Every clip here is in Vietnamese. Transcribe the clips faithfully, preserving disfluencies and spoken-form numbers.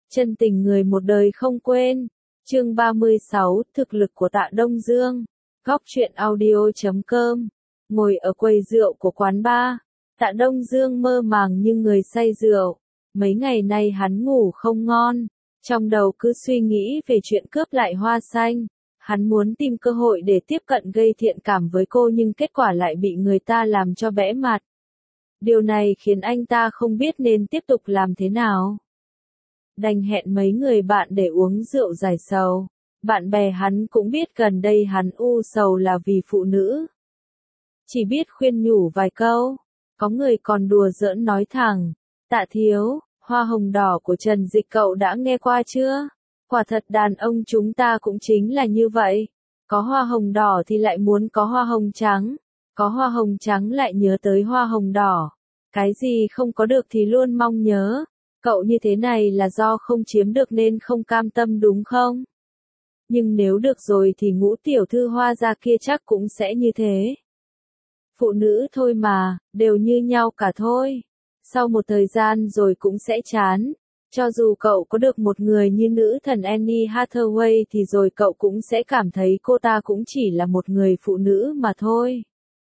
Chân tình người một đời không quên. Chương ba mươi sáu, thực lực của Tạ Đông Dương. Góc truyện audio chấm com. Ngồi ở quầy rượu của quán bar, Tạ Đông Dương mơ màng như người say rượu. Mấy ngày nay hắn ngủ không ngon, trong đầu cứ suy nghĩ về chuyện cướp lại hoa xanh. Hắn muốn tìm cơ hội để tiếp cận gây thiện cảm với cô nhưng kết quả lại bị người ta làm cho bẽ mặt. Điều này khiến anh ta không biết nên tiếp tục làm thế nào. Đành hẹn mấy người bạn để uống rượu giải sầu. Bạn bè hắn cũng biết gần đây hắn u sầu là vì phụ nữ. Chỉ biết khuyên nhủ vài câu. Có người còn đùa giỡn nói thẳng, Tạ thiếu, hoa hồng đỏ của Trần Dịch cậu đã nghe qua chưa? Quả thật đàn ông chúng ta cũng chính là như vậy. Có hoa hồng đỏ thì lại muốn có hoa hồng trắng. Có hoa hồng trắng lại nhớ tới hoa hồng đỏ. Cái gì không có được thì luôn mong nhớ. Cậu như thế này là do không chiếm được nên không cam tâm đúng không? Nhưng nếu được rồi thì ngũ tiểu thư Hoa gia kia chắc cũng sẽ như thế. Phụ nữ thôi mà, đều như nhau cả thôi. Sau một thời gian rồi cũng sẽ chán. Cho dù cậu có được một người như nữ thần Anne Hathaway thì rồi cậu cũng sẽ cảm thấy cô ta cũng chỉ là một người phụ nữ mà thôi.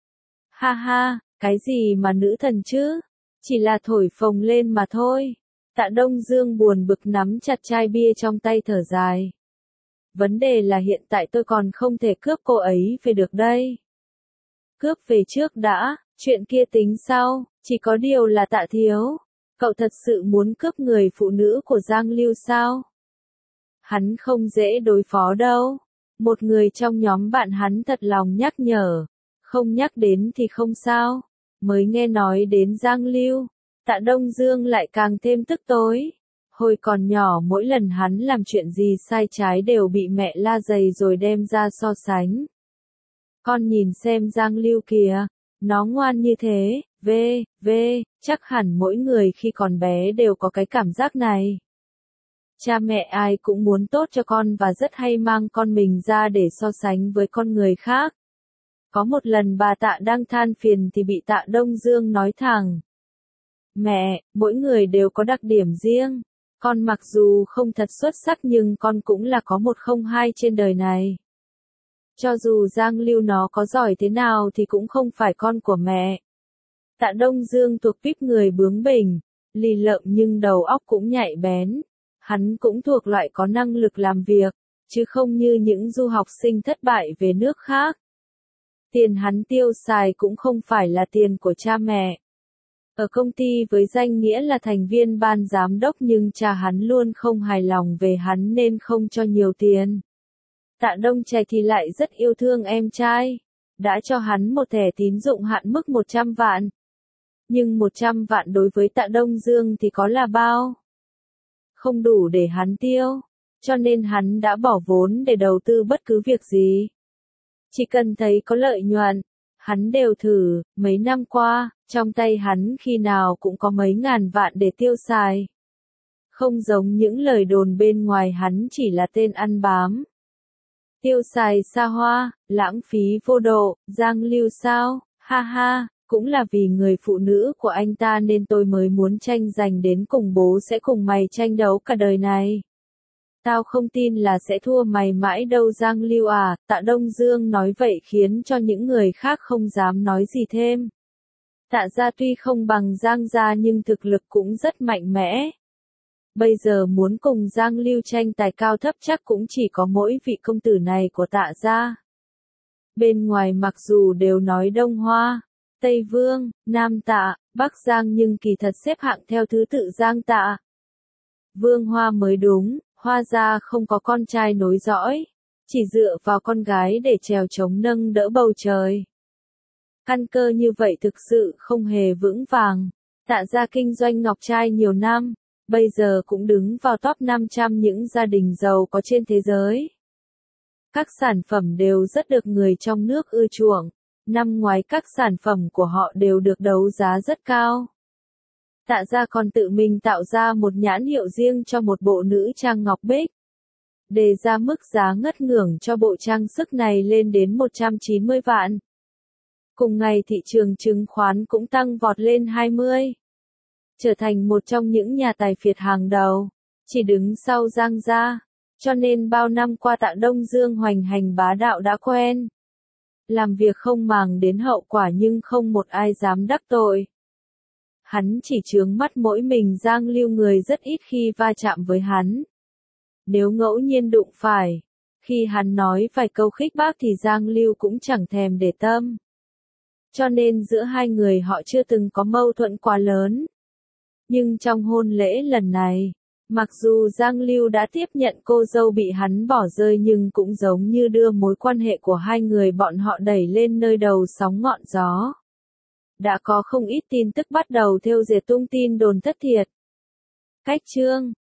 Ha ha, cái gì mà nữ thần chứ? Chỉ là thổi phồng lên mà thôi. Tạ Đông Dương buồn bực nắm chặt chai bia trong tay thở dài. Vấn đề là hiện tại tôi còn không thể cướp cô ấy về được đây. Cướp về trước đã, chuyện kia tính sau, chỉ có điều là Tạ thiếu. Cậu thật sự muốn cướp người phụ nữ của Giang Lưu sao? Hắn không dễ đối phó đâu. Một người trong nhóm bạn hắn thật lòng nhắc nhở. Không nhắc đến thì không sao. Mới nghe nói đến Giang Lưu, Tạ Đông Dương lại càng thêm tức tối. Hồi còn nhỏ mỗi lần hắn làm chuyện gì sai trái đều bị mẹ la dày rồi đem ra so sánh. Con nhìn xem Giang Lưu kìa, nó ngoan như thế, vê, vê, chắc hẳn mỗi người khi còn bé đều có cái cảm giác này. Cha mẹ ai cũng muốn tốt cho con và rất hay mang con mình ra để so sánh với con người khác. Có một lần bà Tạ đang than phiền thì bị Tạ Đông Dương nói thẳng. Mẹ, mỗi người đều có đặc điểm riêng. Con mặc dù không thật xuất sắc nhưng con cũng là có một không hai trên đời này. Cho dù Giang Lưu nó có giỏi thế nào thì cũng không phải con của mẹ. Tạ Đông Dương thuộc tuýp người bướng bỉnh, lì lợm nhưng đầu óc cũng nhạy bén. Hắn cũng thuộc loại có năng lực làm việc, chứ không như những du học sinh thất bại về nước khác. Tiền hắn tiêu xài cũng không phải là tiền của cha mẹ. Ở công ty với danh nghĩa là thành viên ban giám đốc nhưng cha hắn luôn không hài lòng về hắn nên không cho nhiều tiền. Tạ Đông Trạch thì lại rất yêu thương em trai, đã cho hắn một thẻ tín dụng hạn mức một trăm vạn. Nhưng một trăm vạn đối với Tạ Đông Dương thì có là bao? Không đủ để hắn tiêu, cho nên hắn đã bỏ vốn để đầu tư bất cứ việc gì. Chỉ cần thấy có lợi nhuận, hắn đều thử. Mấy năm qua, trong tay hắn khi nào cũng có mấy ngàn vạn để tiêu xài. Không giống những lời đồn bên ngoài hắn chỉ là tên ăn bám. Tiêu xài xa hoa, lãng phí vô độ, Giang Lưu sao, ha ha, cũng là vì người phụ nữ của anh ta nên tôi mới muốn tranh giành đến cùng bố sẽ cùng mày tranh đấu cả đời này. Tao không tin là sẽ thua mày mãi đâu Giang Lưu à, Tạ Đông Dương nói vậy khiến cho những người khác không dám nói gì thêm. Tạ gia tuy không bằng Giang gia nhưng thực lực cũng rất mạnh mẽ. Bây giờ muốn cùng Giang Lưu tranh tài cao thấp chắc cũng chỉ có mỗi vị công tử này của Tạ gia. Bên ngoài mặc dù đều nói Đông Hoa, Tây Vương, Nam Tạ, Bắc Giang nhưng kỳ thật xếp hạng theo thứ tự Giang Tạ. Vương Hoa mới đúng. Hoa gia không có con trai nối dõi, chỉ dựa vào con gái để trèo chống nâng đỡ bầu trời. Căn cơ như vậy thực sự không hề vững vàng. Tạ gia kinh doanh ngọc trai nhiều năm, bây giờ cũng đứng vào top năm trăm những gia đình giàu có trên thế giới. Các sản phẩm đều rất được người trong nước ưa chuộng. Năm ngoái các sản phẩm của họ đều được đấu giá rất cao. Tạ gia còn tự mình tạo ra một nhãn hiệu riêng cho một bộ nữ trang ngọc bích. Đề ra mức giá ngất ngưởng cho bộ trang sức này lên đến một trăm chín mươi vạn. Cùng ngày thị trường chứng khoán cũng tăng vọt lên hai mươi. Trở thành một trong những nhà tài phiệt hàng đầu. chỉ đứng sau Giang gia, cho nên bao năm qua Tạ Đông Dương hoành hành bá đạo đã quen. Làm việc không màng đến hậu quả nhưng không một ai dám đắc tội. Hắn chỉ chướng mắt mỗi mình Giang Lưu, người rất ít khi va chạm với hắn. Nếu ngẫu nhiên đụng phải, khi hắn nói vài câu khích bác thì Giang Lưu cũng chẳng thèm để tâm. Cho nên giữa hai người họ chưa từng có mâu thuẫn quá lớn. Nhưng trong hôn lễ lần này, mặc dù Giang Lưu đã tiếp nhận cô dâu bị hắn bỏ rơi nhưng cũng giống như đưa mối quan hệ của hai người bọn họ đẩy lên nơi đầu sóng ngọn gió. Đã có không ít tin tức bắt đầu thêu dệt tung tin đồn thất thiệt. Cách chương